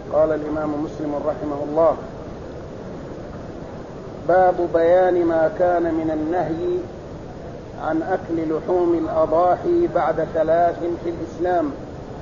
قال الإمام مسلم رحمه الله: باب بيان ما كان من النهي عن أكل لحوم الأضاحي بعد 3 في الإسلام،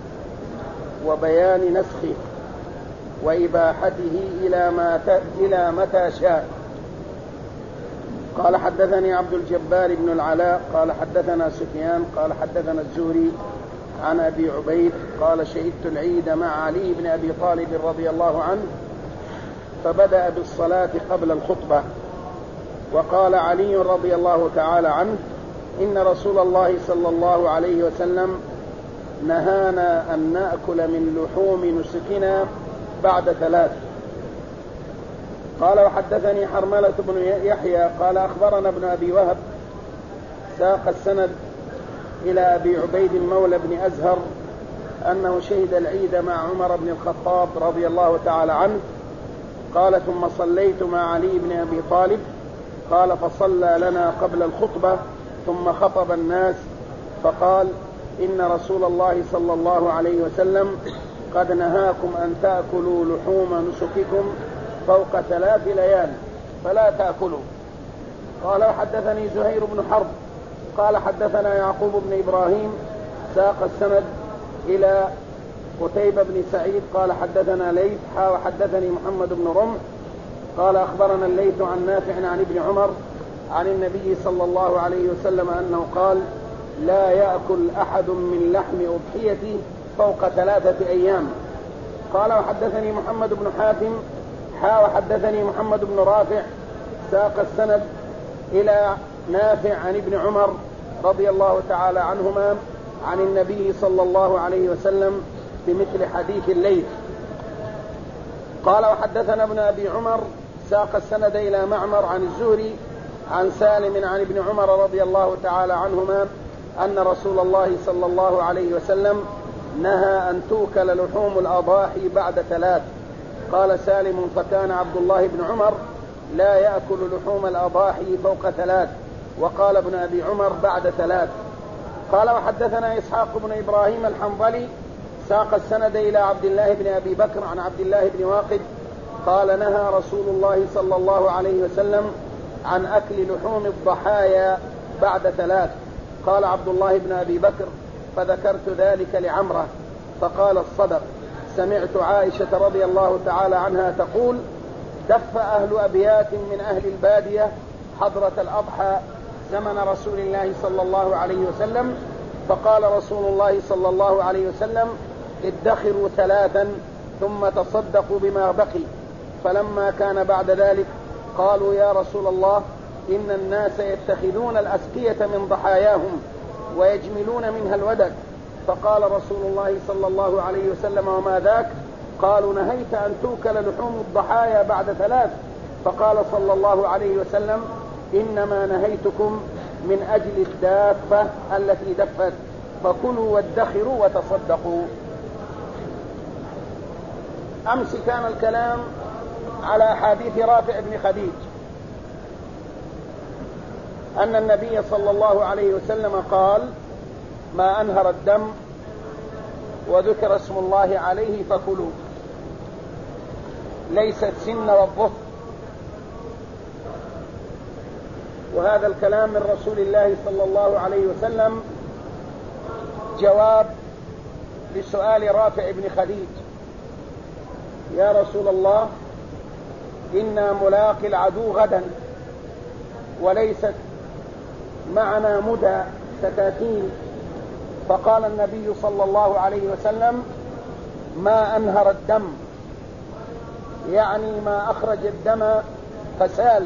وبيان نسخه وإباحته إلى متى شاء. قال: حدثني عبد الجبار بن العلاء قال: حدثنا سفيان قال: حدثنا الزهري عن أبي عبيد قال: شهدت العيد مع علي بن أبي طالب رضي الله عنه، فبدأ بالصلاة قبل الخطبة، وقال علي رضي الله تعالى عنه: إن رسول الله صلى الله عليه وسلم نهانا أن نأكل من لحوم نسكنا بعد 3. قال: وحدثني حرملة بن يحيى قال: أخبرنا ابن أبي وهب، ساق السند إلى أبي عبيد مولى بن أزهر أنه شهد العيد مع عمر بن الخطاب رضي الله تعالى عنه. قال: ثم صليت مع علي بن أبي طالب. قال: فصلى لنا قبل الخطبة ثم خطب الناس فقال: إن رسول الله صلى الله عليه وسلم قد نهاكم أن تأكلوا لحوم نسككم فوق 3 ليال فلا تأكلوا. قال: وحدثني زهير بن حرب قال: حدثنا يعقوب بن إبراهيم، ساق السند إلى قتيبة بن سعيد قال: حدثنا ليث وحدثني محمد بن رمح قال: أخبرنا الليث عن نافع عن ابن عمر عن النبي صلى الله عليه وسلم أنه قال: لا يأكل أحد من لحم أضحيته فوق 3 أيام. قال: وحدثني محمد بن حاتم وحدثني محمد بن رافع، ساق السند إلى نافع عن ابن عمر رضي الله تعالى عنهما عن النبي صلى الله عليه وسلم بمثل حديث الليث. قال: وحدثنا ابن أبي عمر، ساق السند إلى معمر عن الزهري عن سالم عن ابن عمر رضي الله تعالى عنهما أن رسول الله صلى الله عليه وسلم نهى أن توكل لحوم الأضاحي بعد 3. قال سالم: فكان عبد الله بن عمر لا يأكل لحوم الأضاحي فوق 3، وقال ابن أبي عمر بعد 3. قال: وحدثنا إسحاق بن إبراهيم الحنظلي، ساق السند إلى عبد الله بن أبي بكر عن عبد الله بن واقد قال: نهى رسول الله صلى الله عليه وسلم عن أكل لحوم الضحايا بعد 3. قال عبد الله بن أبي بكر: فذكرت ذلك لعمرة فقال: الصدق. سمعت عائشة رضي الله تعالى عنها تقول: دف أهل أبيات من أهل البادية حضرة الأضحى زمن رسول الله صلى الله عليه وسلم، فقال رسول الله صلى الله عليه وسلم: ادخروا 3 ثم تصدقوا بما بقي. فلما كان بعد ذلك قالوا: يا رسول الله، إن الناس يتخذون الأسقية من ضحاياهم ويجملون منها الودك. فقال رسول الله صلى الله عليه وسلم: وما ذاك؟ قالوا: نهيت أن توكل لحوم الضحايا بعد 3. فقال صلى الله عليه وسلم: إنما نهيتكم من أجل الدافة التي دفت، فكلوا وادخروا وتصدقوا. أمس كان الكلام على حديث رافع بن خديج أن النبي صلى الله عليه وسلم قال: ما أنهر الدم وذكر اسم الله عليه فكلوا، ليست سن والظهر. وهذا الكلام من رسول الله صلى الله عليه وسلم جواب لسؤال رافع بن خديج: يا رسول الله، إنا ملاقي العدو غدا وليست معنا مدى ستاتين. فقال النبي صلى الله عليه وسلم: ما أنهر الدم، يعني ما أخرج الدم فسال،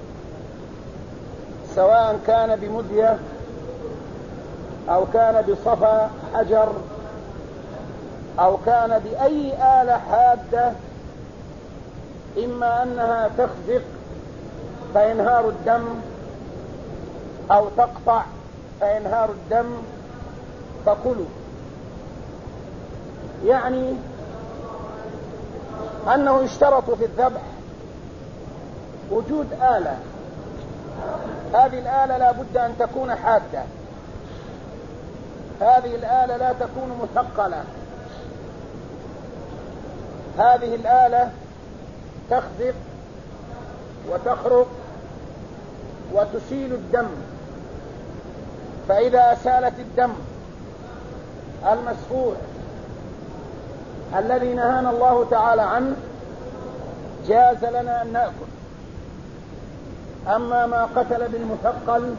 سواء كان بمدية أو كان بصفا حجر أو كان بأي آلة حادة، إما أنها تخزق فينهار الدم أو تقطع فينهار الدم، فكلوا. يعني أنه اشترط في الذبح وجود آلة، هذه الآلة لا بد أن تكون حادة، هذه الآلة لا تكون مثقلة، هذه الآلة تخزق وتخرق وتسيل الدم، فإذا أسالت الدم المسفوح الذي نهانا الله تعالى عنه جاز لنا أن نأكل. أما ما قتل بالمثقل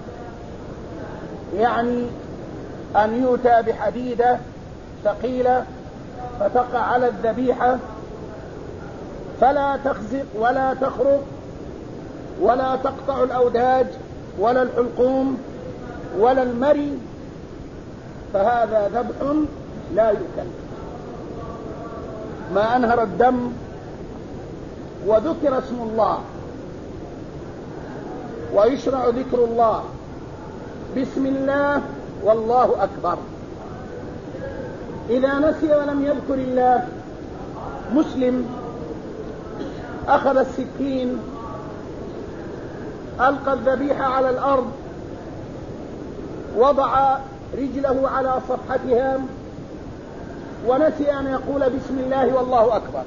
يعني أن يؤتى بحديدة ثقيلة فتقع على الذبيحة فلا تخزق ولا تخرق ولا تقطع الأوداج ولا الحلقوم ولا المري، فهذا ذبح لا يؤكل. ما أنهر الدم وذكر اسم الله ويشرع ذكر الله بسم الله والله أكبر. إذا نسي ولم يذكر الله مسلم أخذ السكين ألقى الذبيحة على الأرض وضع رجله على صفحتها ونسي أن يقول بسم الله والله أكبر،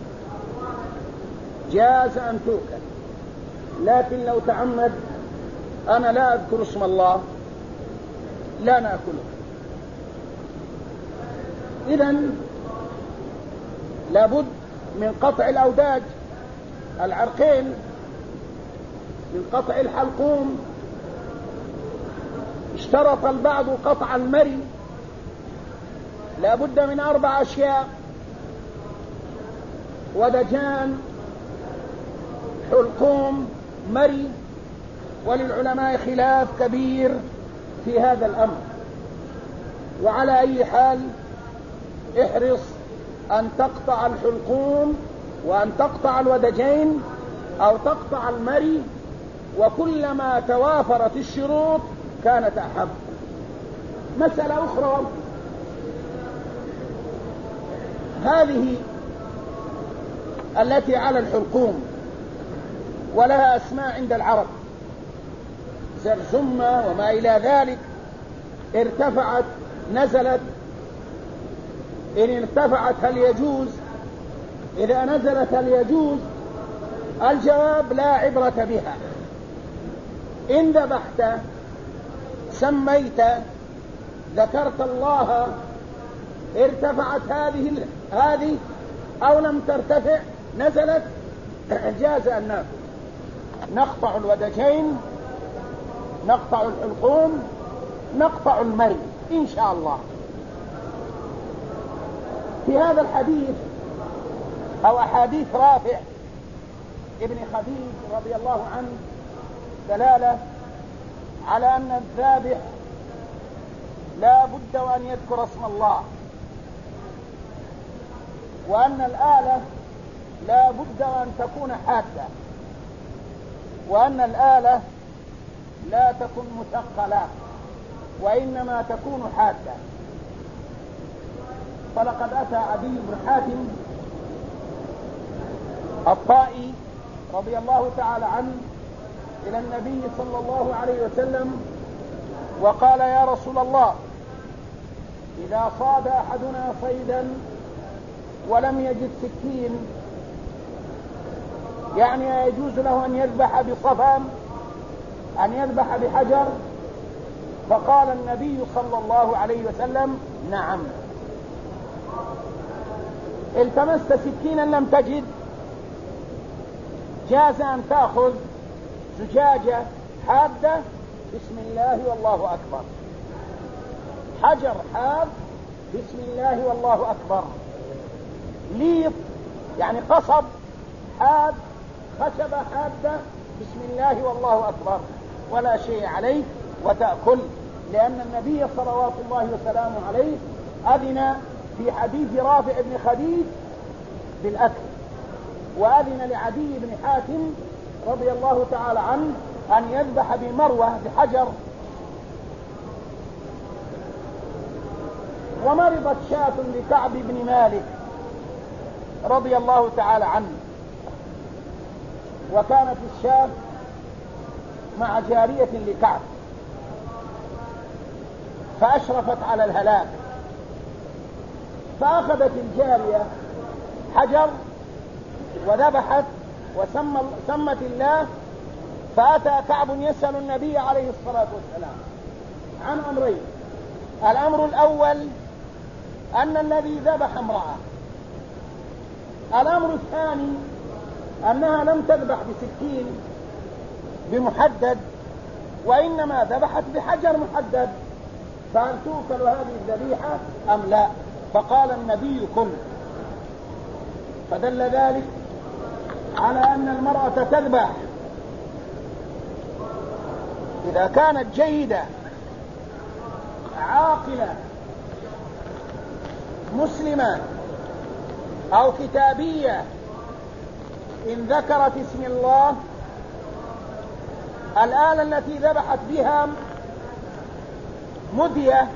جاز أن تؤكل. لكن لو تعمد أنا لا أذكر اسم الله لا نأكله. إذن لابد من قطع الأوداج العرقين، من قطع الحلقوم. اشترط البعض قطع المري، لابد من 4 أشياء: ودجان، حلقوم، مري. وللعلماء خلاف كبير في هذا الأمر، وعلى أي حال احرص أن تقطع الحلقوم وأن تقطع الودجين أو تقطع المري، وكلما توافرت الشروط كانت أحب. مسألة أخرى، هذه التي على الحلقوم ولها أسماء عند العرب، زرزمة وما إلى ذلك، ارتفعت نزلت. إن ارتفعت هل يجوز؟ إذا نزلت هل يجوز؟ الجواب لا عبرة بها. إن ذبحت سميت ذكرت الله ارتفعت هذه أو لم ترتفع نزلت، جاز أن نأكل. نقطع الودجين، نقطع الحلقوم، نقطع المري إن شاء الله. في هذا الحديث أو أحاديث رافع ابن خديج رضي الله عنه دلالة على أن الذابح لا بد وأن يذكر اسم الله، وأن الآلة لا بد وأن تكون حادة، وأن الآلة لا تكون مثقلة وإنما تكون حادة. فلقد أتى عدي بن حاتم الطائي رضي الله تعالى عنه إلى النبي صلى الله عليه وسلم وقال: يا رسول الله، إذا صاد أحدنا صيدا ولم يجد سكين، يعني يجوز له أن يذبح بصفام، أن يذبح بحجر؟ فقال النبي صلى الله عليه وسلم: نعم. التمست سكينا لم تجد، جاز أن تأخذ زجاجة حادة، بسم الله والله أكبر، حجر حاد، بسم الله والله أكبر، ليط يعني قصب حاد، خشبة حادة، بسم الله والله أكبر، ولا شيء عليك وتأكل. لأن النبي صلوات الله وسلامه عليه أذن في حديث رافع بن خديج بالأكل، وأذن لعدي بن حاتم رضي الله تعالى عنه أن يذبح بمروة بحجر. ومرضت شاة لكعب بن مالك رضي الله تعالى عنه، وكانت الشاة مع جارية لكعب فأشرفت على الهلاك، فأخذت الجارية حجر وذبحت وسمت الله. فأتى كعب يسأل النبي عليه الصلاة والسلام عن أمرين: الأمر الأول أن الذي ذبح امرأة، الأمر الثاني أنها لم تذبح بسكين بمحدد وإنما ذبحت بحجر محدد، فهل توكل هذه الذبيحة أم لا؟ فقال النبي كل. فدل ذلك على أن المرأة تذبح إذا كانت جيدة عاقلة مسلمة أو كتابية، إن ذكرت اسم الله الآلة التي ذبحت بها مدية،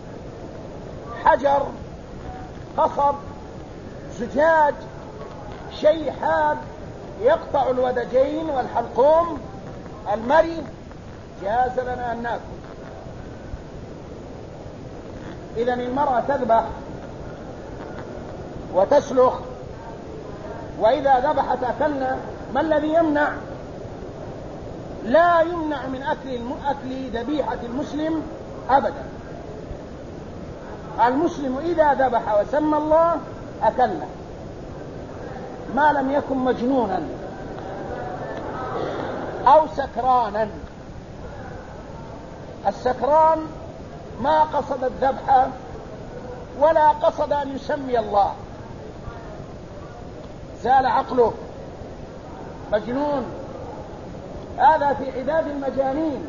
حجر، قصب، زجاج، شيء حاد يقطع الودجين والحلقوم، المري، جاز لنا أن نأكل. إذن المرأة تذبح وتسلخ، وإذا ذبحت أكلنا. ما الذي يمنع؟ لا يمنع من أكل ذبيحة المسلم أبدا. المسلم إذا ذبح وسمى الله أكلنا، ما لم يكن مجنونا أو سكرانا. السكران ما قصد الذبح ولا قصد أن يسمي الله، زال عقله، مجنون، هذا في عداد المجانين،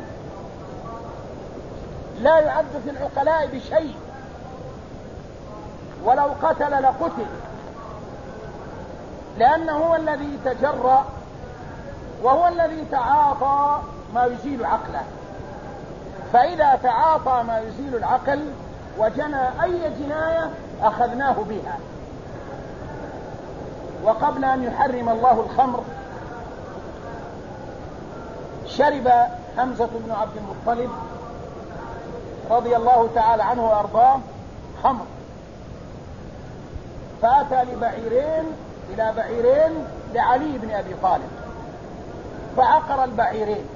لا يعد في العقلاء بشيء، ولو قتل لقتل، لأنه هو الذي تجرأ وهو الذي تعاطى ما يزيل عقله. فإذا تعاطى ما يزيل العقل وجنى أي جناية أخذناه بها. وقبل أن يحرم الله الخمر شرب حمزة بن عبد المطلب رضي الله تعالى عنه وأرضاه خمر، فأتى إلى بعيرين لعلي بن أبي طالب، فعقر البعيرين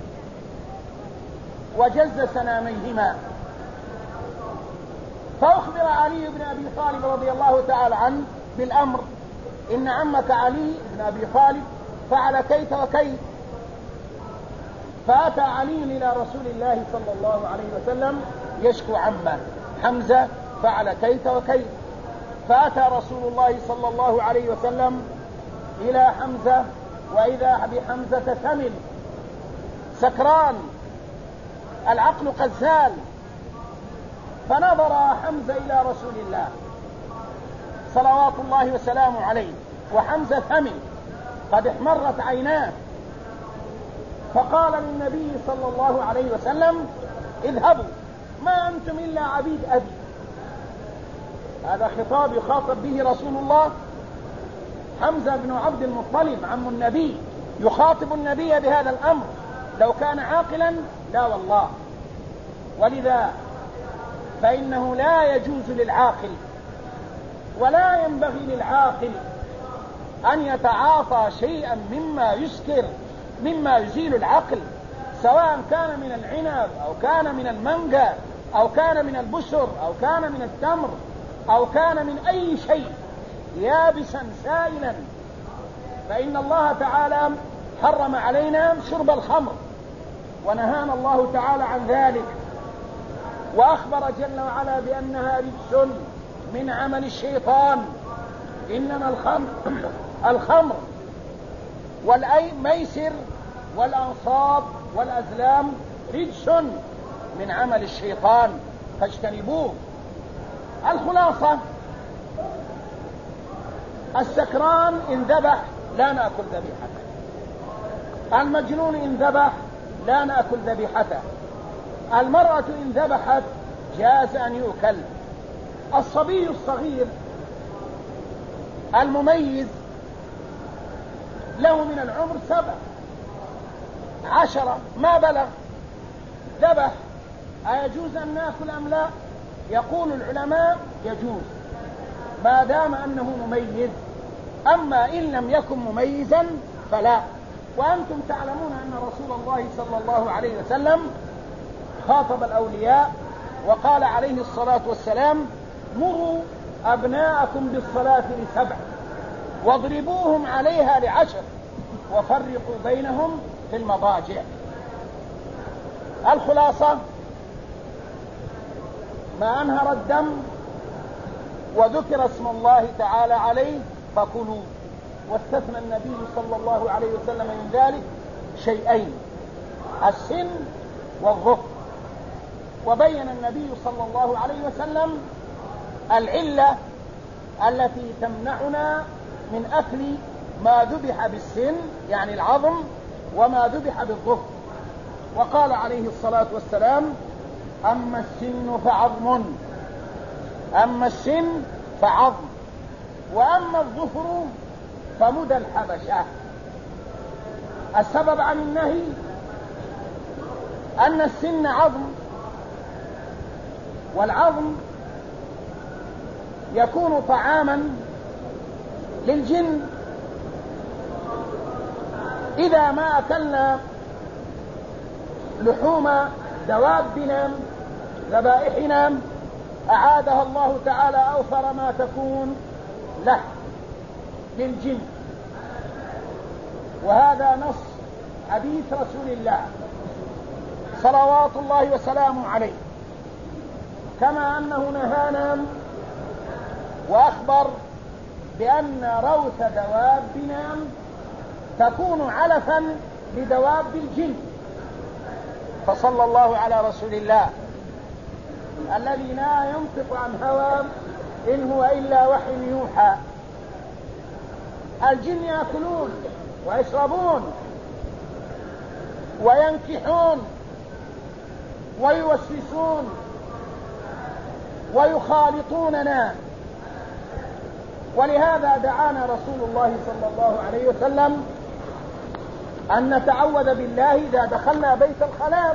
وجز سناميهما، فأخبر علي بن أبي طالب رضي الله تعالى عنه بالأمر: إن عمك علي بن أبي طالب فعل كيت وكيت. فأتى علي إلى رسول الله صلى الله عليه وسلم يشكو عمه حمزة فعل كيت وكيت. فأتى رسول الله صلى الله عليه وسلم إلى حمزة، وإذا بحمزة ثمل سكران، العقل قد زال. فنظر حمزة إلى رسول الله صلوات الله وسلامه عليه، وحمزة ثمل قد احمرت عيناه، فقال للنبي صلى الله عليه وسلم: اذهبوا، ما أنتم إلا عبيد أبي. هذا خطاب يخاطب به رسول الله. حمزة بن عبد المطلب عم النبي يخاطب النبي بهذا الأمر، لو كان عاقلا لا والله. ولذا فإنه لا يجوز للعاقل ولا ينبغي للعاقل أن يتعاطى شيئا مما يسكر، مما يزيل العقل، سواء كان من العنب أو كان من المانجا أو كان من البسر أو كان من التمر أو كان من أي شيء يابسا سائلا. فإن الله تعالى حرم علينا شرب الخمر ونهانا الله تعالى عن ذلك، وأخبر جل وعلا بأنها رجس من عمل الشيطان. إنما الخمر والميسر والأنصاب والأزلام رجس من عمل الشيطان فاجتنبوه. الخلاصة: السكران إن ذبح لا نأكل ذبيحته، المجنون إن ذبح لا نأكل ذبيحته، المرأة إن ذبحت جاز أن يؤكل. الصبي الصغير المميز له من العمر 7 10 ما بلغ ذبح، أيجوز أن نأكل أم لا؟ يقول العلماء يجوز ما دام أنه مميز. أما إن لم يكن مميزا فلا. وأنتم تعلمون أن رسول الله صلى الله عليه وسلم خاطب الأولياء وقال عليه الصلاة والسلام: مروا أبناءكم بالصلاة ل7 واضربوهم عليها ل10 وفرقوا بينهم في المضاجع. الخلاصة: ما أنهر الدم وذكر اسم الله تعالى عليه فكلوا. واستثنى النبي صلى الله عليه وسلم من ذلك شيئين: السن والظفر. وبين النبي صلى الله عليه وسلم العلة التي تمنعنا من أكل ما ذبح بالسن يعني العظم وما ذبح بالظفر. وقال عليه الصلاة والسلام: أما السن فعظم، أما السن فعظم، وأما الظفر فمدى الحبشة. السبب عن النهي أن السن عظم، والعظم يكون طعاما للجن. إذا ما أكلنا لحوم دوابنا ذبائحنا أعادها الله تعالى أوفر ما تكون له للجن. وهذا نص حديث رسول الله صلوات الله وسلامه عليه. كما أنه نهانا وأخبر بأن روث دوابنا تكون علفا لدواب الجن. فصلى الله على رسول الله الذي لا ينطق عن هوى إن هو إلا وحي يوحى. الجن يأكلون ويشربون وينكحون ويوسوسون ويخالطوننا. ولهذا دعانا رسول الله صلى الله عليه وسلم أن نتعوذ بالله إذا دخلنا بيت الخلاء.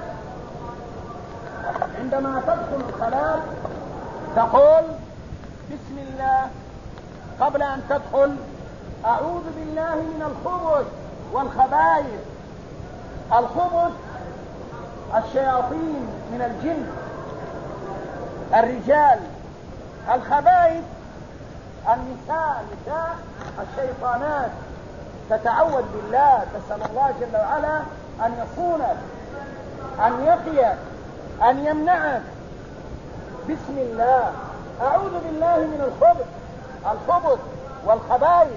عندما تدخل الخلاء تقول بسم الله قبل أن تدخل: أعوذ بالله من الخبث والخبائث. الخبث الشياطين من الجن الرجال، الخبائث النساء الشيطانات. تتعوذ بالله، تسأل الله جل وعلا أن يصونك، أن يقيك، أن يمنعك. بسم الله، أعوذ بالله من الخبث والخبائث.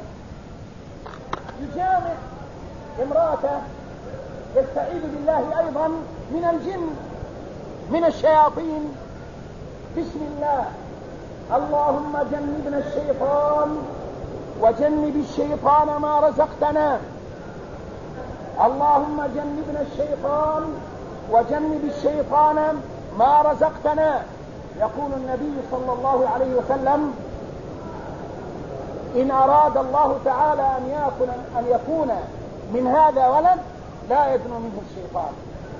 يجامع امرأته يستعيذ بالله أيضا من الجن من الشياطين. بسم الله، اللهم جنبنا الشيطان وجنب الشيطان ما رزقتنا. اللهم جنبنا الشيطان وجنب الشيطان ما رزقتنا. يقول النبي صلى الله عليه وسلم: إن أراد الله تعالى أن يكون من هذا ولد لا يدنو منه الشيطان.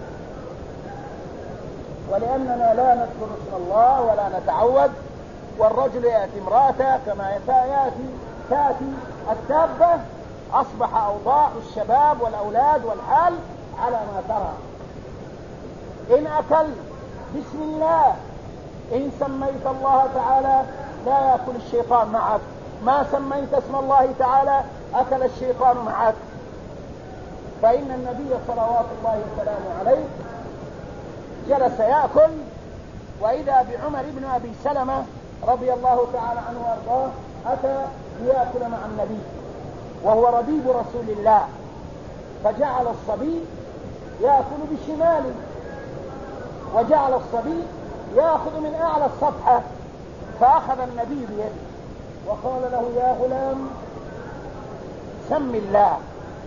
ولأننا لا نذكر اسم الله ولا نتعوذ، والرجل يأتي امرأته كما تأتي الدابة، أصبح أوضاع الشباب والأولاد والحال على ما ترى. إن أكل بسم الله، إن سميت الله تعالى لا يأكل الشيطان معك، ما سميت اسم الله تعالى أكل الشيطان معك. فإن النبي صلوات الله وسلامه عليه جلس يأكل، وإذا بعمر بن أبي سلمة رضي الله تعالى عنه وارضاه أتى ليأكل مع النبي وهو ربيب رسول الله، فجعل الصبي يأكل بشماله، وجعل الصبي يأخذ من أعلى الصفحة، فأخذ النبي بيده وقال له: يا غلام سم الله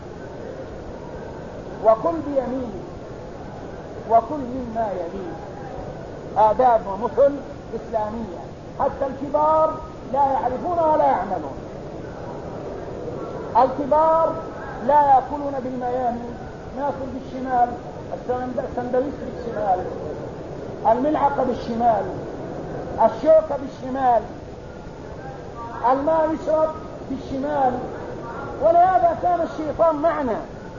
وكل بيمينه وكل مما يليه. آداب ومثل إسلامية، حتى الكبار لا يعرفون ولا يعملون. الكبار لا يأكلون بالميامن، نأكل بالشمال، السندويش بالشمال، الملعقة بالشمال، الشوكة بالشمال، الماء يشرب في الشمال. ولهذا كان الشيطان معنا،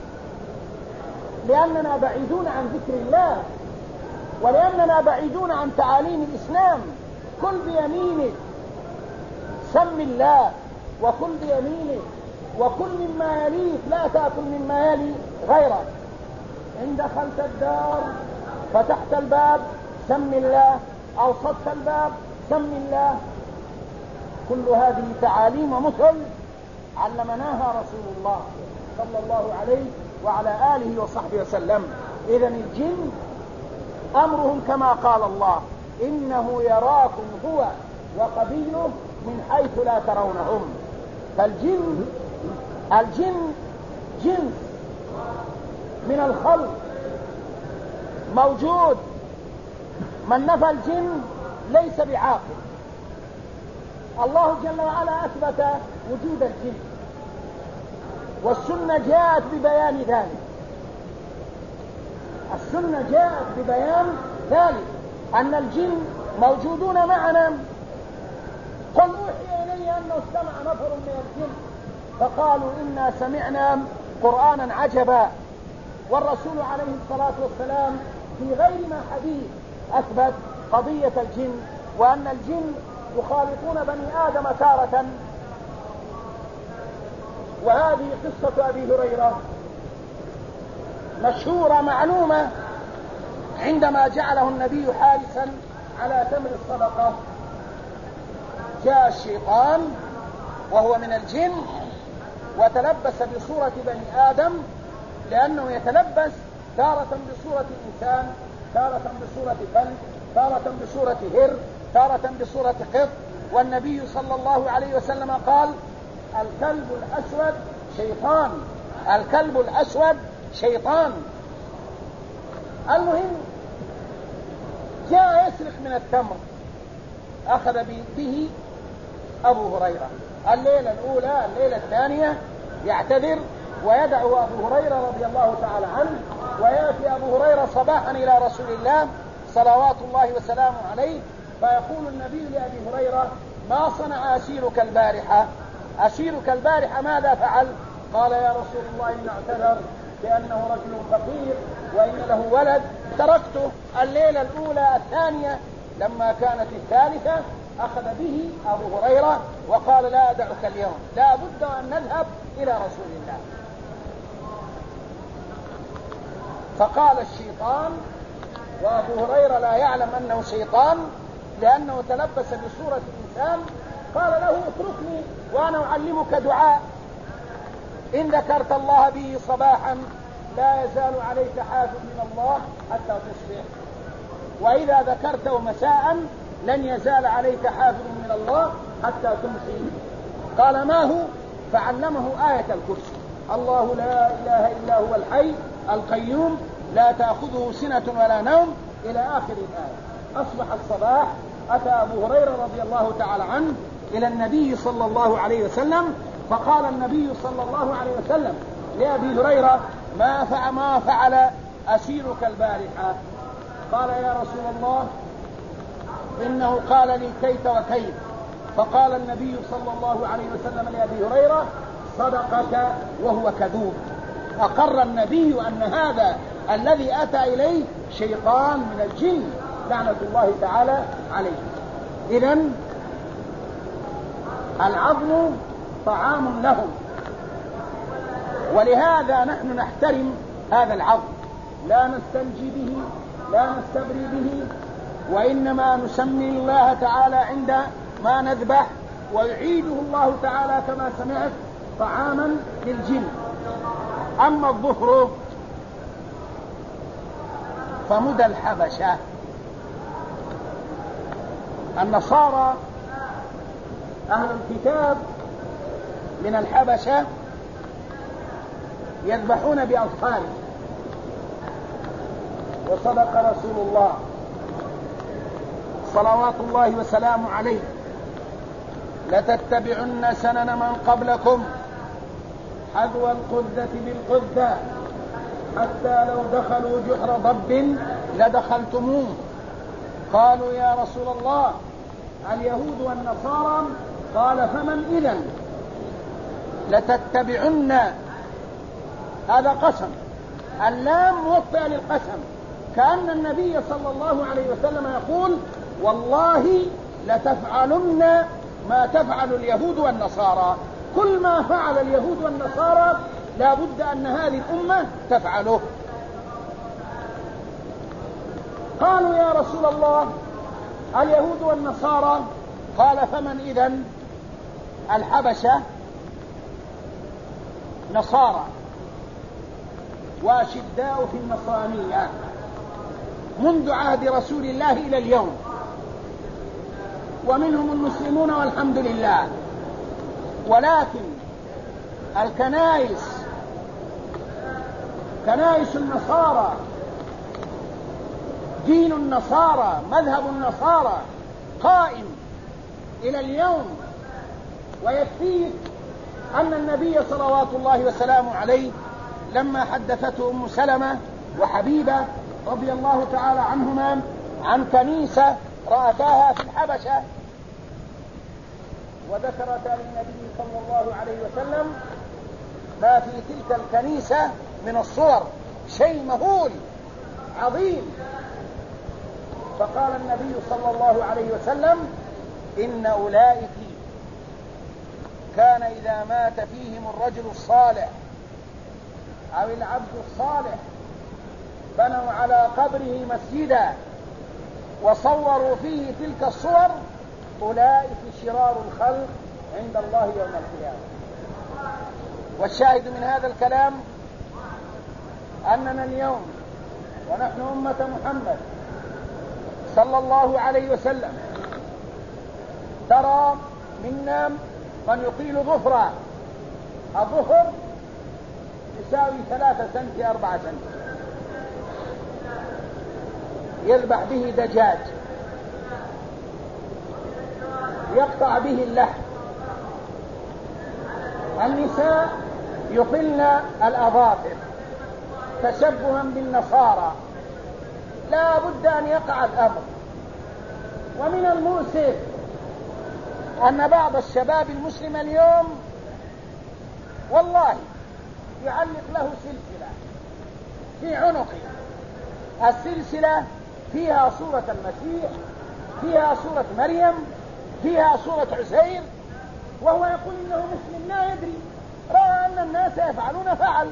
لأننا بعيدون عن ذكر الله، ولأننا بعيدون عن تعاليم الإسلام. كل بيمينك، سم الله، وكل بيمينك، وكل مما يليك، لا تأكل مما يلي غيرك. إن دخلت الدار فتحت الباب سم الله، أوسطت الباب سم الله. كل هذه تعاليم ومثل علمناها رسول الله صلى الله عليه وعلى آله وصحبه وسلم. إذن الجن أمرهم كما قال الله: إنه يراكم هو وقبيله من حيث لا ترونهم. فالجن جنس من الخلق موجود. من نفى الجن ليس بعاقل. الله جل وعلا أثبت وجود الجن، والسنة جاءت ببيان ذلك. السنة جاءت ببيان ذلك أن الجن موجودون معنا. قل أوحي إلي أنه استمع نفر من الجن فقالوا إنا سمعنا قرآنا عجبا. والرسول عليه الصلاة والسلام في غير ما حديث أثبت قضية الجن، وأن الجن يخالطون بني آدم تارة. وهذه قصة أبي هريرة مشهورة معلومة. عندما جعله النبي حارسا على تمر الصدقة، جاء الشيطان وهو من الجن وتلبس بصورة بني آدم، لأنه يتلبس تارة بصورة إنسان، تارة بصورة كلب، تارة بصورة هر، تارة بصورة قط. والنبي صلى الله عليه وسلم قال: الكلب الأسود شيطان، الكلب الأسود شيطان. المهم جاء يسرق من التمر، أخذ به أبو هريرة. الليلة الأولى، الليلة الثانية يعتذر ويدعو أبو هريرة رضي الله تعالى عنه، ويأتي أبو هريرة صباحا إلى رسول الله صلوات الله وسلامه عليه، فيقول النبي لأبي هريرة: ما صنع أسيرك البارحة؟ أسيرك البارحة ماذا فعل؟ قال: يا رسول الله إن اعتذر بأنه رجل فقير وإن له ولد، تركته الليلة الأولى. الثانية لما كانت الثالثة أخذ به أبو هريرة وقال: لا أدعك اليوم، لا بد أن نذهب إلى رسول الله. فقال الشيطان، وأبو هريرة لا يعلم أنه شيطان لأنه تلبس بصورة إنسان، قال له: اتركني وأنا أعلمك دعاء إن ذكرت الله به صباحا لا يزال عليك حافظ من الله حتى تصبح، وإذا ذكرته مساء لن يزال عليك حافظ من الله حتى تمسي. قال: ما هو؟ فعلمه آية الكرسي: الله لا إله إلا هو الحي القيوم لا تأخذه سنة ولا نوم، إلى آخر الآية. أصبح الصباح، أتى أبو هريرة رضي الله تعالى عنه إلى النبي صلى الله عليه وسلم، فقال النبي صلى الله عليه وسلم لأبي هريرة: ما فعل أسيرك البارحة؟ قال: يا رسول الله إنه قال لي كيت وكيت. فقال النبي صلى الله عليه وسلم لأبي هريرة: صدقك وهو كذوب. أقر النبي أن هذا الذي أتى إليه شيطان من الجن لعنة الله تعالى عليه. إذن العظم طعام لهم، ولهذا نحن نحترم هذا العظم، لا نستنجي به، لا نستبري به، وإنما نسمي الله تعالى عند ما نذبح، ويعيده الله تعالى كما سمعت طعاما للجن. أما الظفر فمدى الحبشة. النصارى أهل الكتاب من الحبشة يذبحون بأظفارهم، وصدق رسول الله صلوات الله وسلامه عليه: لتتبعن سنن من قبلكم حذو القذة بالقذة حتى لو دخلوا جحر ضب لدخلتموه. قالوا: يا رسول الله اليهود والنصارى؟ قال: فمن إذن؟ لتتبعن، هذا قسم، اللام موطئة للقسم، كأن النبي صلى الله عليه وسلم يقول والله لتفعلن ما تفعل اليهود والنصارى، كل ما فعل اليهود والنصارى لا بد أن هذه الأمة تفعله. قالوا يا رسول الله اليهود والنصارى، قال فمن إذن؟ الحبشة نصارى وأشداء في النصرانية منذ عهد رسول الله إلى اليوم، ومنهم المسلمون والحمد لله، ولكن الكنائس كنائس النصارى، دين النصارى، مذهب النصارى قائم إلى اليوم. ويكفيك أن النبي صلوات الله وسلامه عليه لما حدثته أم سلمة وحبيبة رضي الله تعالى عنهما عن كنيسة رأتاها في الحبشة، وذكرتا للنبي صلى الله عليه وسلم ما في تلك الكنيسة من الصور، شيء مهول عظيم. فقال النبي صلى الله عليه وسلم إن أولئك كان إذا مات فيهم الرجل الصالح أو العبد الصالح بنوا على قبره مسجدا وصوروا فيه تلك الصور، أولئك شرار الخلق عند الله يوم القيامة. والشاهد من هذا الكلام أننا اليوم ونحن أمة محمد صلى الله عليه وسلم ترى منا من يطيل ظفرا، الظفر يساوي 3 سنتي 4 سنتي، يذبح به دجاج، يقطع به اللحم. النساء يطلن الأظافر تشبها بالنصارى، لا بد أن يقع الأمر. ومن المؤسف أن بعض الشباب المسلم اليوم والله يعلق له سلسلة في عنقه، السلسلة فيها صورة المسيح، فيها صورة مريم، فيها صورة عزير، وهو يقول إنه مسلم لا يدري، رأى أن الناس يفعلون فعل.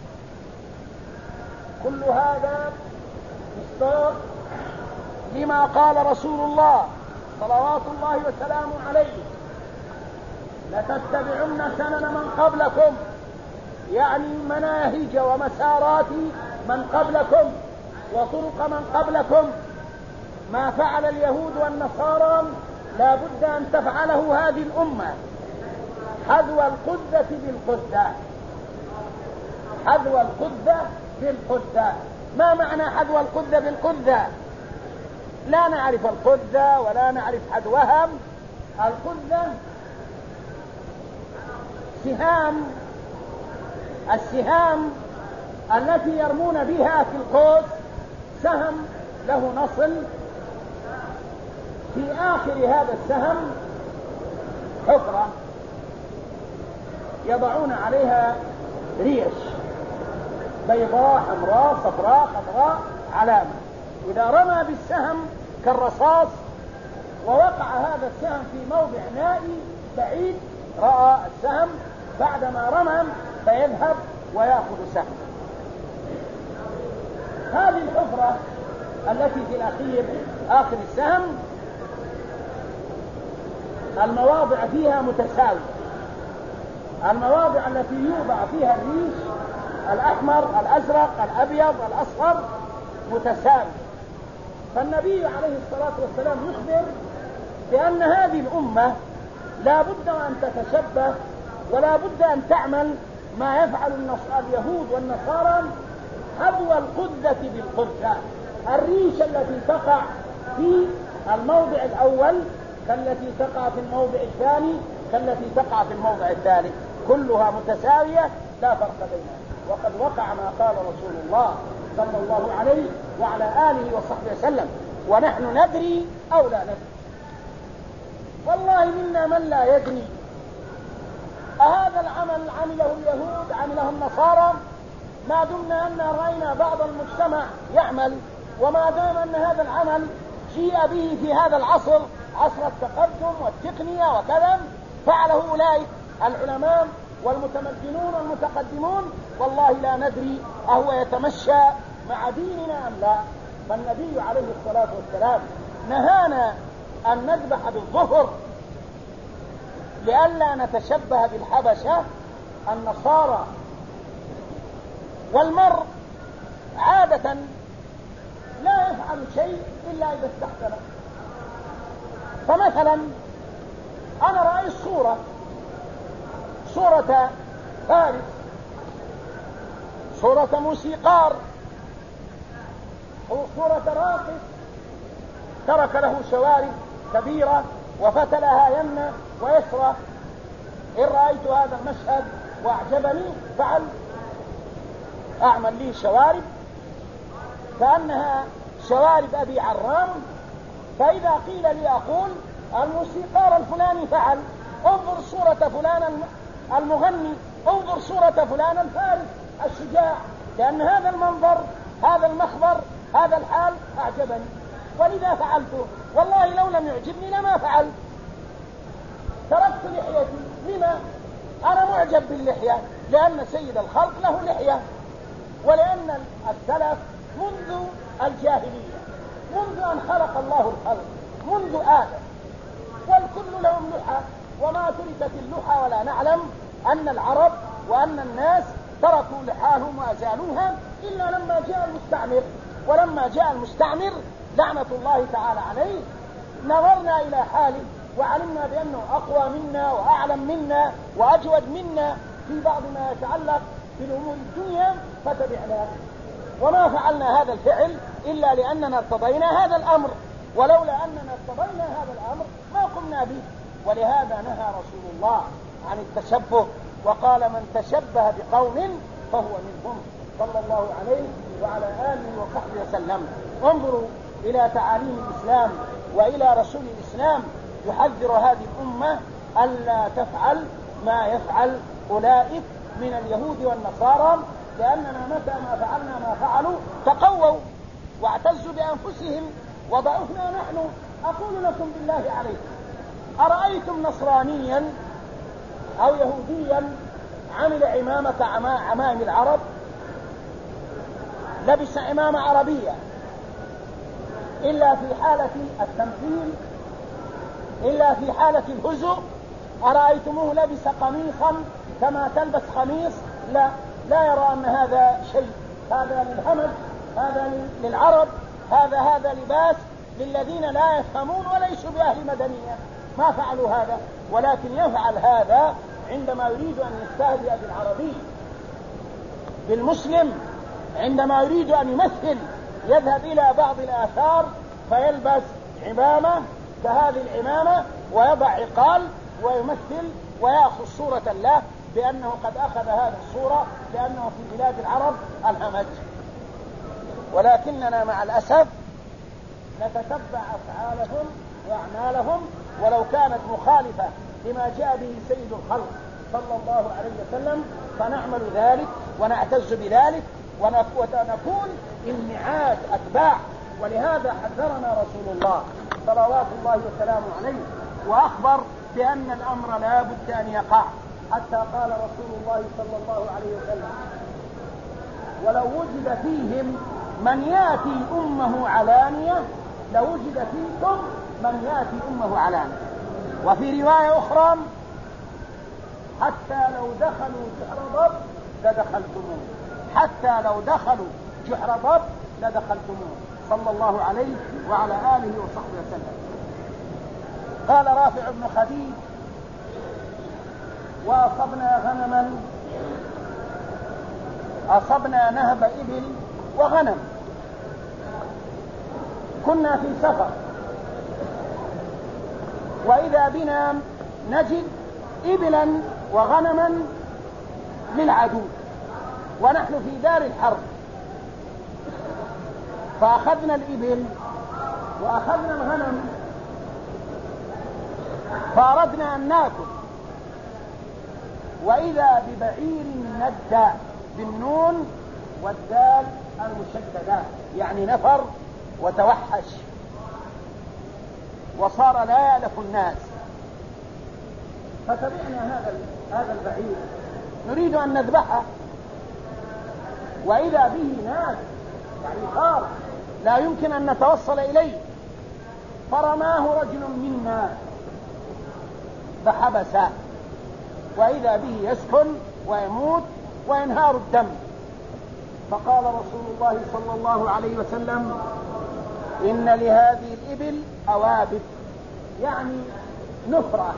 كل هذا مصداق لما قال رسول الله صلوات الله وسلامه عليه لتتبعن سنن من قبلكم، يعني مناهج ومسارات من قبلكم وطرق من قبلكم. ما فعل اليهود والنصارى لا بد أن تفعله هذه الأمة، حذو القذة بالقذة، حذو القذة بالقذة. ما معنى حذو القذة بالقذة؟ لا نعرف القذة ولا نعرف حذوها. القذة السهام التي يرمون بها في القوس، سهم له نصل، في آخر هذا السهم حفرة يضعون عليها ريش بيضاء حمراء صفراء خضراء علامة. إذا رمى بالسهم كالرصاص ووقع هذا السهم في موضع نائي بعيد، رأى السهم بعدما رمى فيذهب ويأخذ سهم. هذه الحفرة التي في الأخير آخر السهم المواضع فيها متساوية، المواضع التي يوضع فيها الريش الأحمر الأزرق الأبيض الأصفر متساوي. فالنبي عليه الصلاة والسلام يخبر بأن هذه الأمة لا بد أن تتشبه ولا بد أن تعمل ما يفعل اليهود والنصارى، حذو القذة بالقذة. الريش التي تقع في الموضع الأول كالتي تقع في الموضع الثاني كالتي تقع في الموضع الثالث، كلها متساوية لا فرق بينها. وقد وقع ما قال رسول الله صلى الله عليه وعلى آله وصحبه وسلم، ونحن ندري أو لا ندري. والله منا من لا يدري أهذا العمل عمله اليهود عمله النصارى؟ ما دمنا أن رأينا بعض المجتمع يعمل، وما دام أن هذا العمل جيء به في هذا العصر، عصر التقدم والتقنية وكذا، فعله أولئك العلماء والمتمدنون والمتقدمون، والله لا ندري أهو يتمشى مع ديننا أم لا. فالنبي عليه الصلاة والسلام نهانا أن نذبح بالظهر لئلا نتشبه بالحبشة النصارى. والمرء عادة لا يفعل شيء إلا إذا استحسن. فمثلا أنا رأيت صورة فارس، صورة موسيقار، أو صورة راقص ترك له شوارب كبيرة وفتلها يمنى ويسرى. إن رأيت هذا المشهد وأعجبني فعل أعمل لي شوارب كأنها شوارب أبي عرام، فإذا قيل لي أقول الموسيقار الفلاني فعل، انظر صورة فلان المغني، انظر صورة فلان الفارس الشجاع، لأن هذا المنظر هذا المخبر هذا الحال أعجبني ولذا فعلته. والله لو لم يعجبني لما فعلت، تركت لحيتي. لما؟ أنا معجب باللحية لأن سيد الخلق له لحية، ولأن السلف منذ الجاهلية، منذ أن خلق الله الخلق، منذ آدم، والكل لهم لحى، وما تركت اللحى ولا نعلم أن العرب وأن الناس تركوا لحاهم وأزالوها إلا لما جاء المستعمر. ولما جاء المستعمر لعنة الله تعالى عليه نظرنا إلى حاله وعلمنا بأنه أقوى منا وأعلم منا وأجود منا في بعض ما يتعلق بالأمور الدنيا فتبعناه، وما فعلنا هذا الفعل إلا لأننا ارتضينا هذا الأمر، ولولا أننا ارتضينا هذا الأمر ما قمنا به. ولهذا نهى رسول الله عن التشبه وقال من تشبه بقوم فهو منهم صلى الله عليه وعلى آله وصحبه وسلم. انظروا إلى تعاليم الإسلام وإلى رسول الإسلام يحذر هذه الأمة ألا تفعل ما يفعل أولئك من اليهود والنصارى، لأننا متى ما فعلنا ما فعلوا تقووا واعتزوا بأنفسهم وضعفنا نحن. أقول لكم بالله عليكم، أرأيتم نصرانيا أو يهوديا عمل عمامة عمام العرب، لبس عمامة عربية إلا في حالة التمثيل، إلا في حالة الهزء؟ أرأيتموه لبس قميصا كما تلبس قميص؟ لا يرى أن هذا شيء، هذا للهمج، هذا للعرب، هذا لباس للذين لا يفهمون وليسوا بأهل مدنية. ما فعلوا هذا، ولكن يفعل هذا عندما يريد أن يستهزئ بالعربي بالمسلم، عندما يريد أن يمثل يذهب إلى بعض الآثار فيلبس عمامة كهذه العمامة ويضع عقال ويمثل ويأخذ صورة له بأنه قد أخذ هذه الصورة لأنه في بلاد العرب الهمج. ولكننا مع الأسف نتتبع أفعالهم وأعمالهم ولو كانت مخالفة لما جاء به سيد الخلق صلى الله عليه وسلم فنعمل ذلك ونعتز بذلك ونكون إنعاج أتباع. ولهذا حذرنا رسول الله صلوات الله وسلامه عليه وأخبر بأن الأمر لا بد أن يقع، حتى قال رسول الله صلى الله عليه وسلم ولو وجد فيهم من يأتي أمه علانية لوجد فيكم من يأتي أمه علانية. وفي رواية أخرى حتى لو دخلوا جحر ضب لدخلتموه، حتى لو دخلوا جحر ضب لدخلتموه صلى الله عليه وعلى آله وصحبه وسلم. قال رافع بن خديج وأصبنا غنما، أصبنا نهب إبل وغنم، كنا في سفر وإذا بنا نجد إبلا وغنما للعدو ونحن في دار الحرب، فأخذنا الإبل وأخذنا الغنم فأردنا أن نأكل، وإذا ببعير ندى بالنون والدال المشددة، يعني نفر وتوحش وصار لا يألف الناس. فتبعنا هذا البعير نريد أن نذبحه، وإذا به ناس يعني خار لا يمكن أن نتوصل إليه، فرماه رجل منا فحبسه، وإذا به يسكن ويموت وينهار الدم. فقال رسول الله صلى الله عليه وسلم: إن لهذه الإبل أوابد، يعني نفرة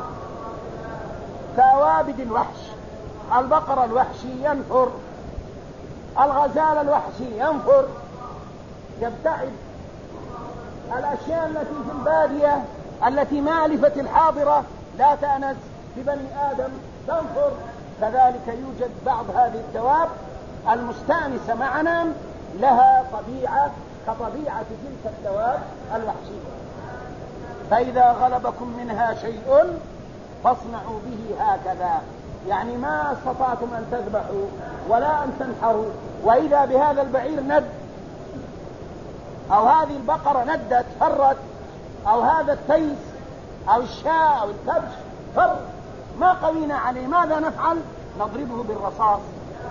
كأوابد الوحش. البقر الوحشي ينفر، الغزال الوحشي ينفر، يبتعد. الأشياء التي في البادية التي مالفة الحاضرة لا تأنس ببني آدم تنفر. كذلك يوجد بعض هذه الدواب المستأنسة معنا لها طبيعة كطبيعة تلك الدواب الوحشية. فإذا غلبكم منها شيء فاصنعوا به هكذا، يعني ما استطعتم أن تذبحوا ولا أن تنحروا، وإذا بهذا البعير ند أو هذه البقرة ندت فرت، أو هذا التيس أو الشاء أو الكبش فر، ما قوينا عليه، ماذا نفعل؟ نضربه بالرصاص،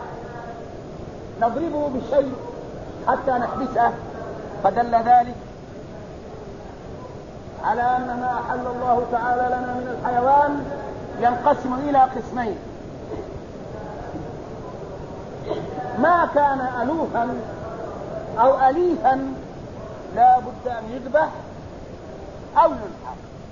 نضربه بالشيء حتى نحبسه. فدل ذلك على أن ما أحل الله تعالى لنا من الحيوان ينقسم إلى قسمين: ما كان ألوفا أو أليفا لا بد أن يذبح أو ينحر،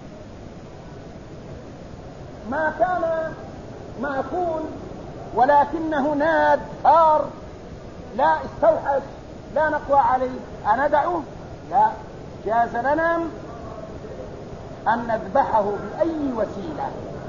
ما كان مأكول ولكنه ناد ثار لا استوحش لا نقوى عليه أندعه؟ لا، جاز لنا أن نذبحه بأي وسيلة،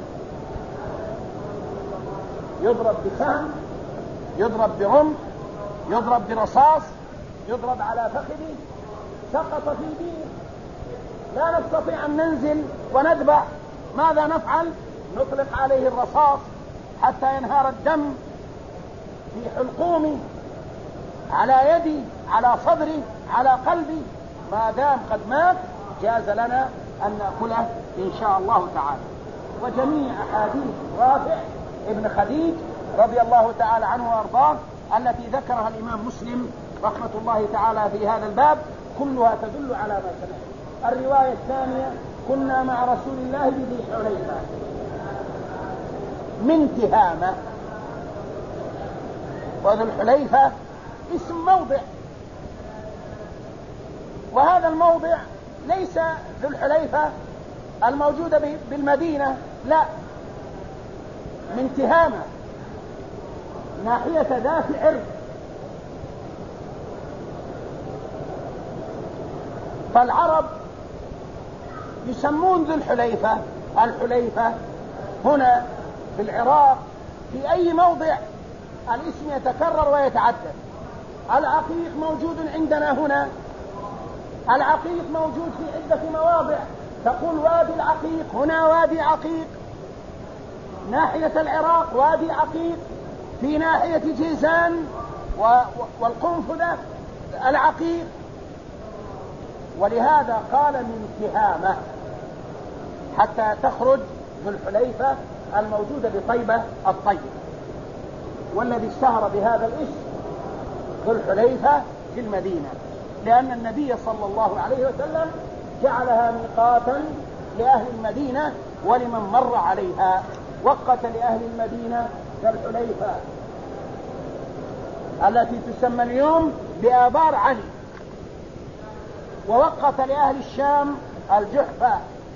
يضرب بسهم، يضرب برمح، يضرب برصاص، يضرب على فخذه، سقط في بير، لا نستطيع أن ننزل ونذبح، ماذا نفعل؟ نطلق عليه الرصاص حتى ينهار الدم في حلقومي، على يدي، على صدري، على قلبي، ما دام قد مات جاز لنا أن نأكله إن شاء الله تعالى. وجميع أحاديث رافع ابن خديج رضي الله تعالى عنه وأرضاه التي ذكرها الإمام مسلم رحمة الله تعالى في هذا الباب كلها تدل على ما سمعت. الرواية الثانية: كنا مع رسول الله بذي حليفة من تهامة، وذو الحليفة اسم موضع، وهذا الموضع ليس ذو الحليفة الموجودة بالمدينة، لا، من تهامة ناحية ذات عرض. فالعرب يسمون ذو الحليفة الحليفة هنا في العراق، في أي موضع الاسم يتكرر ويتعدد. العقيق موجود عندنا هنا، العقيق موجود في عدة مواضع، تقول وادي العقيق، هنا وادي عقيق، ناحية العراق وادي عقيق، في ناحية جيزان والقنفذة العقيق. ولهذا قال من تهامة حتى تخرج ذو الحليفة الموجودة بطيبة الطيب. والذي اشتهر بهذا الاسم ذو الحليفة في المدينة، لأن النبي صلى الله عليه وسلم جعلها ميقاتا لأهل المدينة ولمن مر عليها. وقت لأهل المدينة ذو الحليفة التي تسمى اليوم بآبار علي، ووقت لأهل الشام الجحفة،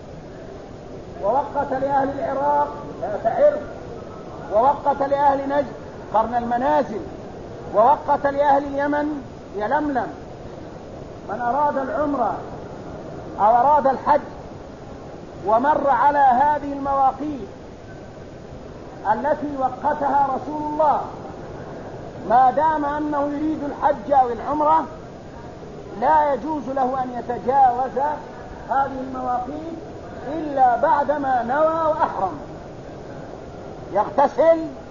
ووقت لأهل العراق ذات عرق، ووقت لأهل نجد قرن المنازل، ووقت لأهل اليمن يلملم. من أراد العمرة أو أراد الحج ومر على هذه المواقيت التي وقتها رسول الله، ما دام أنه يريد الحج أو العمرة لا يجوز له أن يتجاوز هذه المواقيت إلا بعدما نوى وأحرم، يغتسل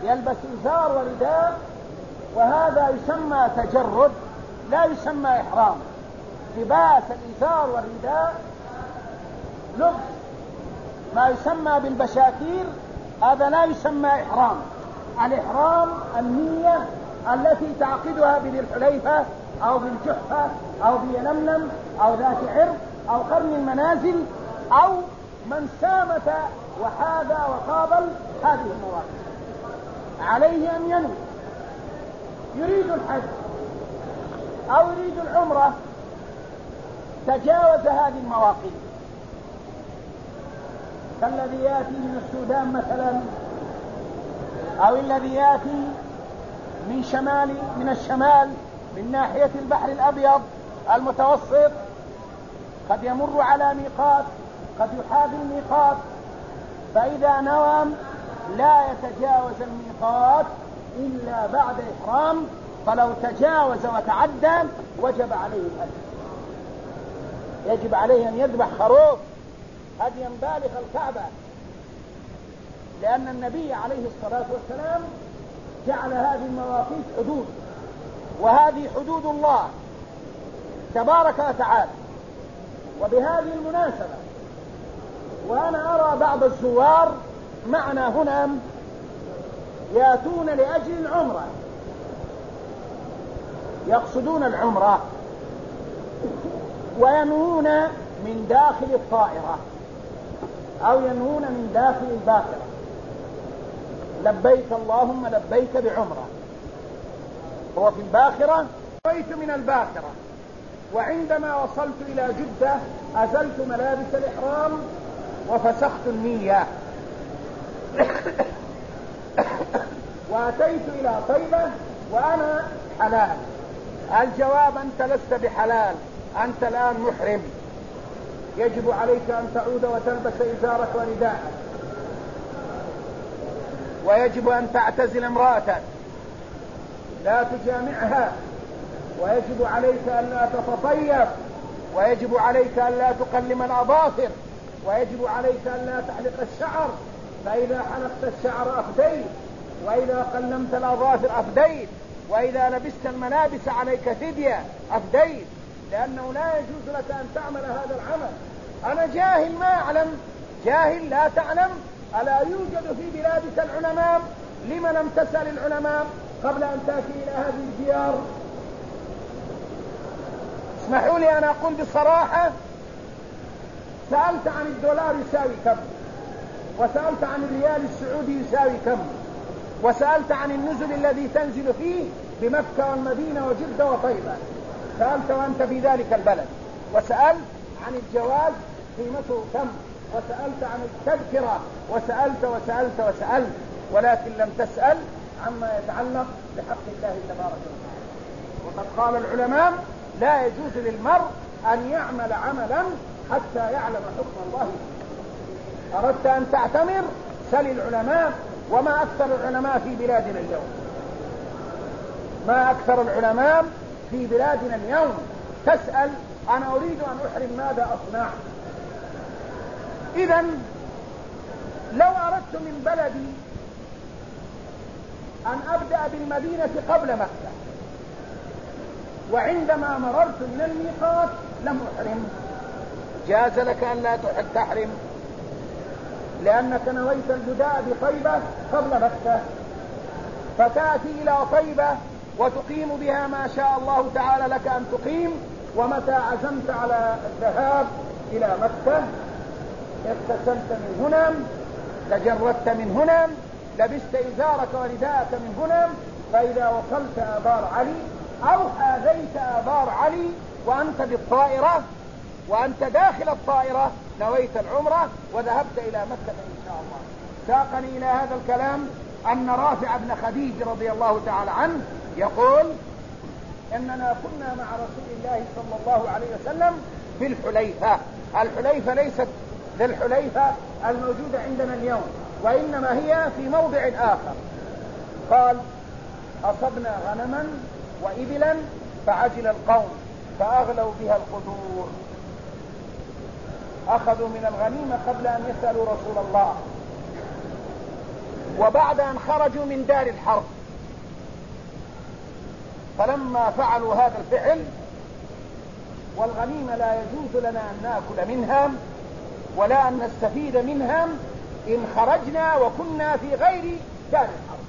يلبس إزار ورداء، وهذا يسمى تجرد لا يسمى إحرام. لباس الإزار والرداء لبس ما يسمى بالبشاكير، هذا لا يسمى إحرام. الإحرام النية التي تعقدها بذي الحليفة أو بالجحفة أو بيلملم أو ذات عرق أو قرن المنازل أو من سامت وحاذى وقابل هذه المواقف، عليه أن ينوي يريد الحج أو يريد العمرة، تجاوز هذه المواقف، كالذي يأتي من السودان مثلا، أو الذي يأتي من الشمال من ناحية البحر الأبيض المتوسط، قد يمر على ميقات، قد يحاذي الميقات، فإذا نوى لا يتجاوز الميقات إلا بعد إحرام، فلو تجاوز وتعدى وجب عليه الهدي، يجب عليه أن يذبح خروف هديا بالغ الكعبة، لأن النبي عليه الصلاة والسلام جعل هذه المواقيت حدود، وهذه حدود الله تبارك وتعالى. وبهذه المناسبة وأنا أرى بعض الزوار معنا هنا يأتون لأجل العمرة، يقصدون العمرة وينوون من داخل الطائرة أو ينوون من داخل الباخرة، لبيك اللهم لبيك بعمرة. هو في الباخرة، نويت من الباخرة، وعندما وصلت إلى جدة أزلت ملابس الإحرام وفسخت النية وأتيت إلى طيبة وأنا حلال. الجواب: أنت لست بحلال، أنت الآن محرم، يجب عليك أن تعود وتلبس إزارك ورداءك، ويجب أن تعتزل امرأتك لا تجامعها، ويجب عليك أن لا تتطيب، ويجب عليك أن لا تقلم الأظافر، ويجب عليك أن لا تحلق الشعر، فإذا حلقت الشعر أفديت، وإذا قلمت الأظافر أفديت، وإذا لبست الملابس عليك فدية أفديت، لأنه لا يجوز لك أن تعمل هذا العمل. أنا جاهل ما أعلم، جاهل لا تعلم. ألا يوجد في بلادك العلماء؟ لم لم تسأل العلماء قبل أن تأتي إلى هذه الديار؟ اسمحوا لي أن أقول بصراحة، سألت عن الدولار يساوي كم، وسألت عن الريال السعودي يساوي كم، وسألت عن النزل الذي تنزل فيه بمكة والمدينة وجدة وطيبة، سألت وأنت في ذلك البلد، وسألت عن الجواز قيمته كم، وسألت عن التذكرة، وسألت، ولكن لم تسأل عما يتعلق بحق الله تبارك وتعالى. وقد قال العلماء: لا يجوز للمرء أن يعمل عملا حتى يعلم حكم الله. أردت أن تعتمر؟ سل العلماء. وما أكثر العلماء في بلادنا اليوم، ما أكثر العلماء في بلادنا اليوم. تسأل: أنا أريد أن أحرم، ماذا أصنع؟ إذن لو أردت من بلدي أن أبدأ بالمدينة قبل مكة، وعندما مررت من الميقات لم أحرم، جاز لك أن لا تحرم، لأنك نويت البداء بطيبة قبل مكة، فتأتي إلى طيبة وتقيم بها ما شاء الله تعالى لك أن تقيم. ومتى عزمت على الذهاب إلى مكة اغتسلت من هنا، تجردت من هنا، لبست إزارك ورداءك من هنا، فإذا وصلت آبار علي أو حاذيت آبار علي وأنت بالطائرة وأنت داخل الطائرة نويت العمرة وذهبت إلى مكة إن شاء الله. ساقني إلى هذا الكلام أن رافع بن خديج رضي الله تعالى عنه يقول: إننا كنا مع رسول الله صلى الله عليه وسلم في الحليفة. الحليفة ليست للحليفة الموجودة عندنا اليوم، وإنما هي في موضع آخر. قال: أصبنا غنما وإبلا فعجل القوم فأغلوا بها القدور. أخذوا من الغنيمة قبل أن يسألوا رسول الله، وبعد أن خرجوا من دار الحرب. فلما فعلوا هذا الفعل، والغنيمة لا يجوز لنا أن نأكل منها ولا أن نستفيد منها إن خرجنا وكنا في غير دار الحرب.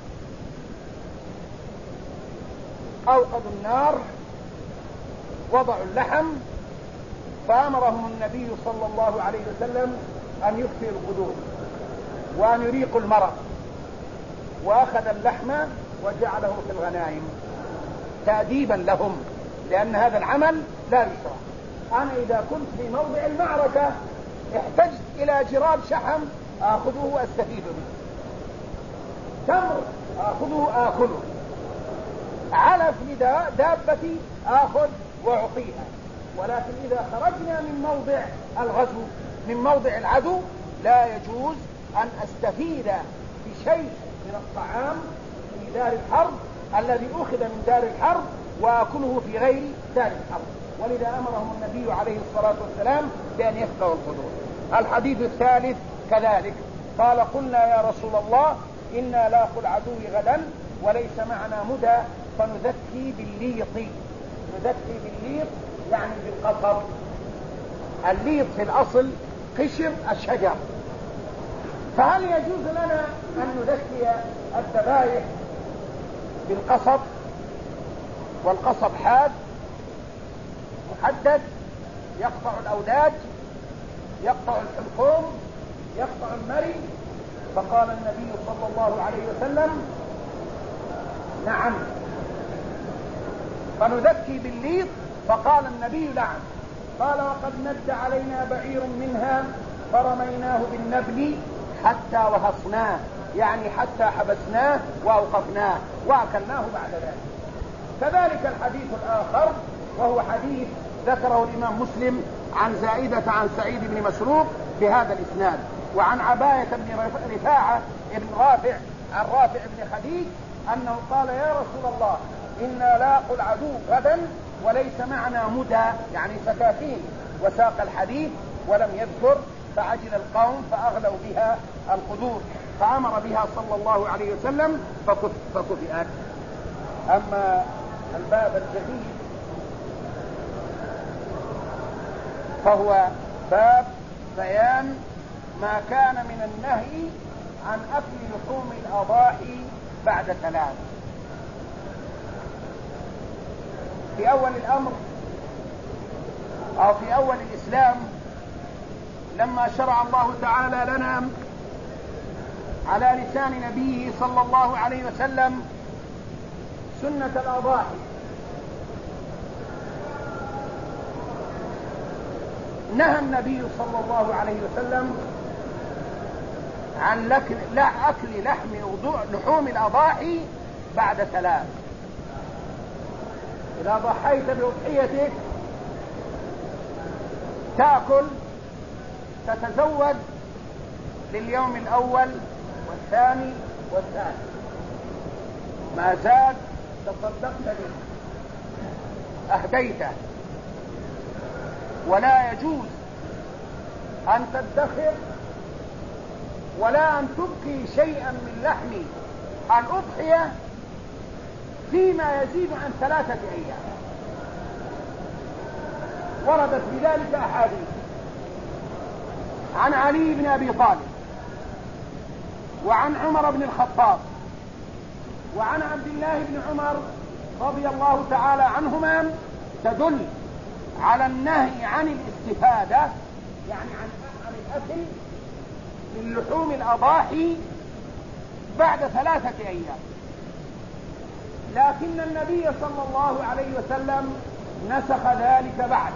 أوقدوا النار، وضعوا اللحم، فأمرهم النبي صلى الله عليه وسلم أن يكفئوا القدور وأن يريقوا المرق، وأخذ اللحم وجعله في الغنائم تأديبا لهم، لأن هذا العمل لا يشرع. أنا إذا كنت في موضع المعركة احتجت إلى جراب شحم آخذه وأستفيد منه، تمر آخذه آكله، علف لدابتي آخذ وأعطيها. ولكن إذا خرجنا من موضع الغزو، من موضع العدو، لا يجوز أن أستفيد بشيء من الطعام في دار الحرب الذي أخذ من دار الحرب وأكله في غير دار الحرب. ولذا أمرهم النبي عليه الصلاة والسلام بأن يفقهوا القدور. الحديث الثالث كذلك، قال: قلنا يا رسول الله إنا لاقوا العدو غدا وليس معنا مدى فنذكي بالليط. نذكي بالليط يعني بالقصب. الليط في الأصل قشر الشجر، فهل يجوز لنا أن نذكي الذبائح بالقصب؟ والقصب حاد محدد يقطع الأوداج، يقطع الحلقوم، يقطع المري. فقال النبي صلى الله عليه وسلم: نعم. فنذكي بالليط؟ فقال النبي: نعم. قال: وقد ند علينا بعير منها فرميناه بالنبل حتى وهصناه، يعني حتى حبسناه وأوقفناه وأكلناه بعد ذلك. كذلك الحديث الآخر، وهو حديث ذكره الإمام مسلم عن زائدة عن سعيد بن مسروق بهذا الإسناد، وعن عباية بن رفاعة بن رافع عن رافع بن خديج أنه قال: يا رسول الله إنا لاقوا العدو غدا وليس معنا مدى، يعني سكاكين. وساق الحديث ولم يذكر، فعجل القوم فأغلوا بها القدور، فأمر بها صلى الله عليه وسلم فكفئت. أما الباب الجديد فهو باب بيان ما كان من النهي عن أكل لحوم الأضاحي بعد 3. في أول الأمر أو في أول الإسلام، لما شرع الله تعالى لنا على لسان نبيه صلى الله عليه وسلم سنة الأضاحي، نهى النبي صلى الله عليه وسلم عن أكل لحوم الأضاحي بعد 3. إذا ضحيت بأضحيتك تأكل، تتزود لليوم الأول والثاني والثالث، ما زاد تصدقت به أهديته. ولا يجوز أن تدخر ولا أن تبقي شيئا من لحم الأضحية فيما يزيد عن 3 أيام. وردت بذلك أحاديث عن علي بن أبي طالب، وعن عمر بن الخطاب، وعن عبد الله بن عمر رضي الله تعالى عنهما، تدل على النهي عن الاستفادة، يعني عن الأكل من لحوم الأضاحي بعد 3 أيام. لكن النبي صلى الله عليه وسلم نسخ ذلك بعد،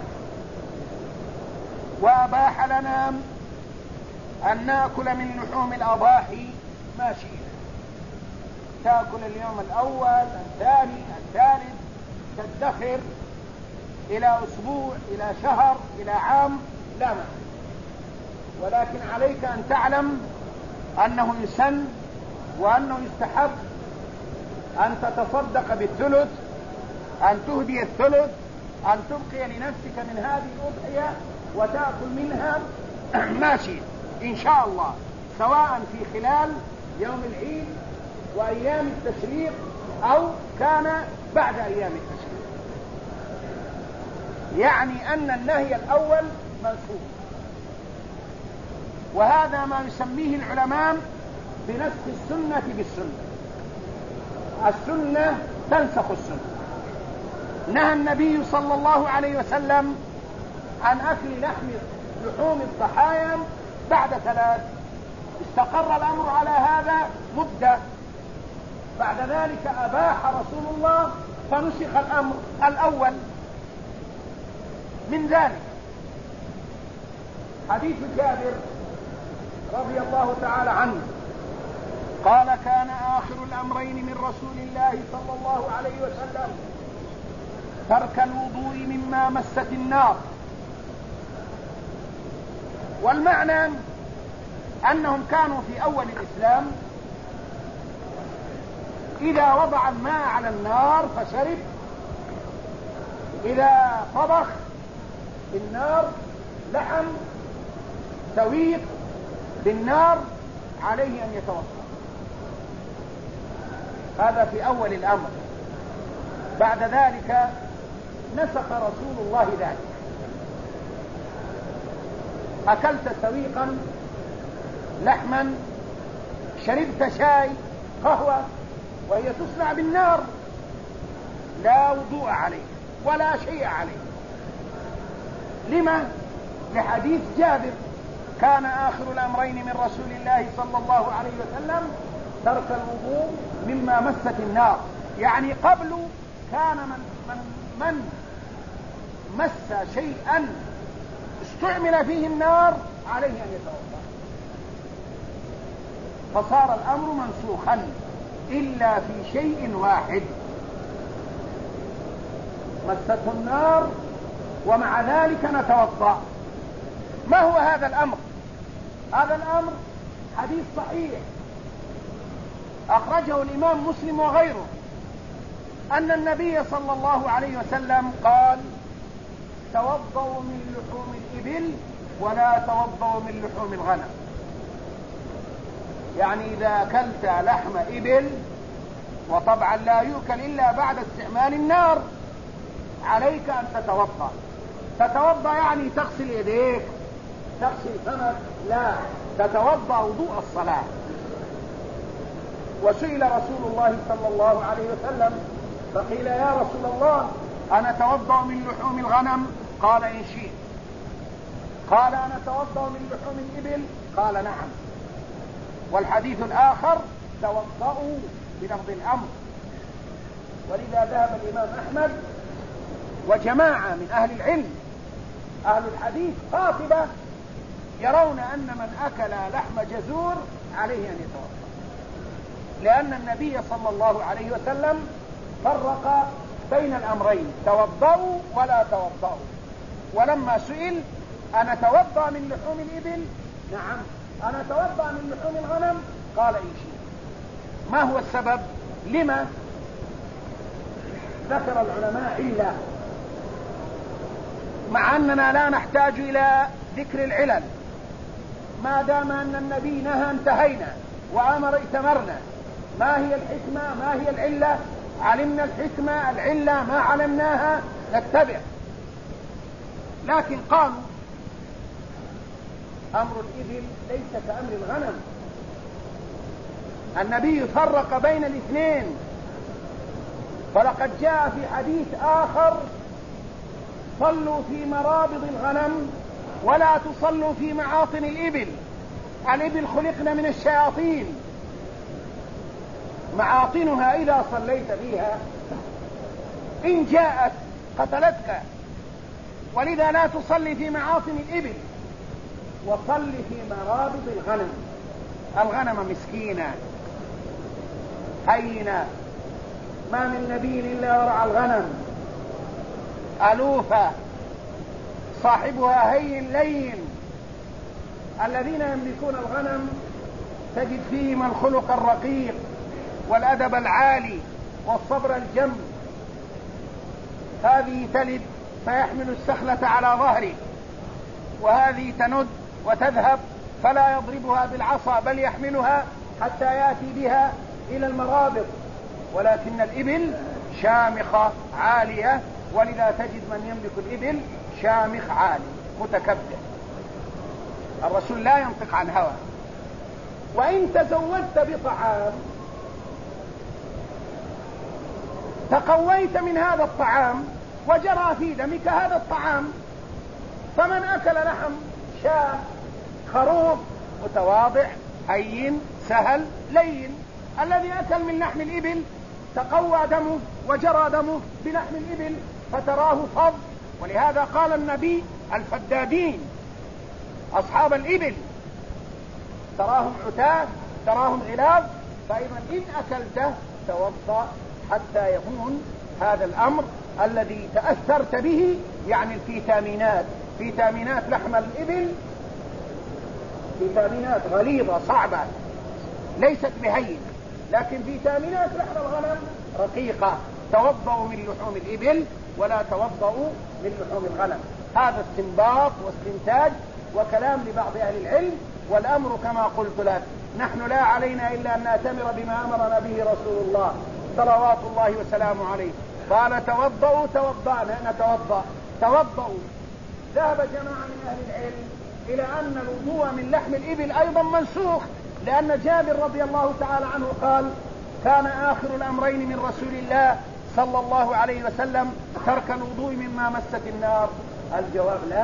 وأباح لنا أن نأكل من لحوم الأضاحي ما شئنا، تأكل اليوم الأول، الثاني، الثالث، تدخر إلى أسبوع، إلى شهر، إلى عام، لا مانع. ولكن عليك أن تعلم أنه يسن وأنه يستحب أن تتصدق بالثلث، أن تهدي الثلث، أن تبقي لنفسك من هذه الأضحية وتأكل منها ما شئت إن شاء الله، سواء في خلال يوم العيد وأيام التشريق أو كان بعد أيام التشريق، يعني أن النهي الأول منسوخ. وهذا ما يسميه العلماء بنسخ السنة بالسنة. السنة تنسخ السنة. نهى النبي صلى الله عليه وسلم عن أكل لحوم الضحايا بعد 3. استقر الأمر على هذا مدة، بعد ذلك أباح رسول الله فنسخ الأمر الأول. من ذلك حديث جابر رضي الله تعالى عنه قال: كان آخر الأمرين من رسول الله صلى الله عليه وسلم ترك الوضوء مما مست النار. والمعنى أنهم كانوا في أول الإسلام إذا وضع الماء على النار فشرب، إذا طبخ بالنار لحم سويق بالنار عليه أن يتوضأ. هذا في أول الأمر. بعد ذلك نسخ رسول الله ذلك. أكلت سويقا لحما، شربت شاي قهوة وهي تصنع بالنار، لا وضوء عليه ولا شيء عليه. لما؟ لحديث جابر: كان آخر الأمرين من رسول الله صلى الله عليه وسلم ترك الوضوء مما مست النار. يعني قبل كان من مس شيئا استعمل فيه النار عليه أن يتوضأ، فصار الأمر منسوخا إلا في شيء واحد: مسته النار ومع ذلك نتوضأ. ما هو هذا الأمر؟ هذا الأمر حديث صحيح أخرجه الإمام مسلم وغيره، أن النبي صلى الله عليه وسلم قال: توضوا من لحوم الإبل ولا توضوا من لحوم الغنم. يعني إذا أكلت لحم إبل، وطبعا لا يؤكل إلا بعد استعمال النار، عليك أن تتوضأ. تتوضأ يعني تغسل يديك، تغسل فمك، لا، تتوضأ وضوء الصلاة. وسئل رسول الله صلى الله عليه وسلم فقيل: يا رسول الله، أنا أتوضأ من لحوم الغنم؟ قال: إن شئت. قال: أنا أتوضأ من لحوم الإبل؟ قال: نعم. والحديث الآخر: توضأوا بلفظ الأمر. ولذا ذهب الإمام أحمد وجماعة من أهل العلم أهل الحديث قاطبة يرون أن من أكل لحم جزور عليه أن يتوضأ، لأن النبي صلى الله عليه وسلم فرق بين الأمرين: توضأوا ولا توضأوا. ولما سئل: أنا أتوضأ من لحوم الإبل؟ نعم. أنا أتوضأ من لحوم الغنم؟ قال: إن شئت. ما هو السبب؟ لما؟ ذكر العلماء علة، مع أننا لا نحتاج إلى ذكر العلل، ما دام أن النبي نهى انتهينا، وأمر ائتمرنا. ما هي الحكمة؟ ما هي العلة؟ علمنا الحكمة، العلة ما علمناها نتبع. لكن قالوا: أمر الإبل ليس كأمر الغنم. النبي فرق بين الاثنين، فلقد جاء في حديث آخر: صلوا في مرابض الغنم ولا تصلوا في معاطن الإبل. الإبل خلقنا من الشياطين، معاطنها إذا صليت فيها إن جاءت قتلتك، ولذا لا تصلي في معاطن الإبل، وصل في مرابض الغنم. الغنم مسكينة هينة، ما من نبي إلا ورعى الغنم، ألوفة، صاحبها هين لين. الذين يملكون الغنم تجد فيهم الخلق الرقيق والأدب العالي والصبر الجم. هذه تلد فيحمل السخلة على ظهره، وهذه تند وتذهب فلا يضربها بالعصا بل يحملها حتى يأتي بها إلى المرابط، ولكن الإبل شامخة عالية، ولذا تجد من يملك الإبل شامخ عالي متكبر. الرسول لا ينطق عن هوى. وإن تزودت بطعام تقويت من هذا الطعام وجرى في دمك هذا الطعام، فمن أكل لحم شاة خروف متواضع هين سهل لين، الذي أكل من لحم الإبل تقوى دمه وجرى دمه بلحم الإبل فتراه فض. ولهذا قال النبي الفدادين أصحاب الإبل تراهم عتاة تراهم غلاظ، فإذا إن أكلته توضأ حتى يكون هذا الأمر الذي تأثرت به، يعني الفيتامينات، فيتامينات لحم الإبل فيتامينات غليظة صعبة ليست بهينة، لكن فيتامينات لحم الغنم رقيقة. توضأوا من لحوم الإبل ولا توضأوا من لحوم الغنم. هذا استنباط واستنتاج وكلام لبعض أهل العلم، والأمر كما قلت لك نحن لا علينا إلا أن نأتمر بما أمرنا به رسول الله صلوات الله وسلامه عليه. قال توضأوا توضأنا نتوضأ. توضأوا. ذهب جماعة من أهل العلم إلى أن الوضوء من لحم الإبل أيضا منسوخ، لأن جابر رضي الله تعالى عنه قال كان آخر الأمرين من رسول الله صلى الله عليه وسلم ترك الوضوء مما مست النار. الجواب لا،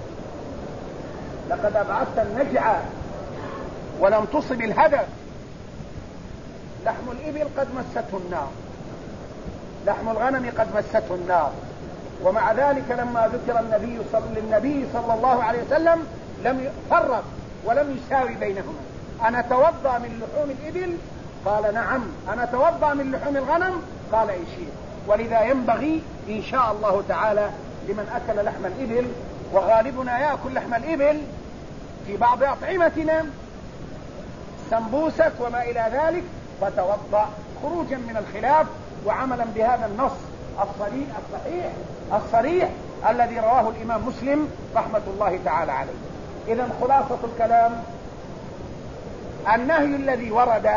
لقد أبعدت النجعة ولم تصب الهدف. لحم الإبل قد مسته النار، لحم الغنم قد مسته النار، ومع ذلك لما ذكر للنبي صلى الله عليه وسلم لم يفرق ولم يساوي بينهما. أنا توضأ من لحوم الإبل؟ قال نعم. أنا توضأ من لحوم الغنم؟ قال إيشير. ولذا ينبغي إن شاء الله تعالى لمن أكل لحم الإبل، وغالبنا يأكل لحم الإبل في بعض أطعمتنا سمبوسك وما إلى ذلك، فتوضأ خروجا من الخلاف وعملا بهذا النص الصريح الذي رواه الإمام مسلم رحمة الله تعالى عليه. إذن خلاصة الكلام النهي الذي ورد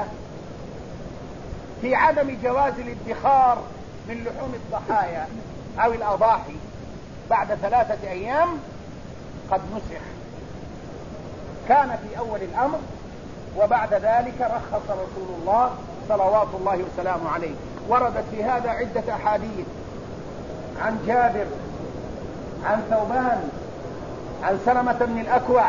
في عدم جواز الادخار من لحوم الضحايا أو الأضاحي بعد 3 أيام قد نسخ. كان في أول الأمر، وبعد ذلك رخص رسول الله صلوات الله وسلامه عليه. وردت في هذا عدة أحاديث عن جابر، عن ثوبان، عن سلمة بن الأكوع،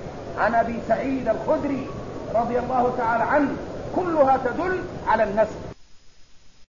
عن أبي سعيد الخدري رضي الله تعالى عنه، كلها تدل على النسخ.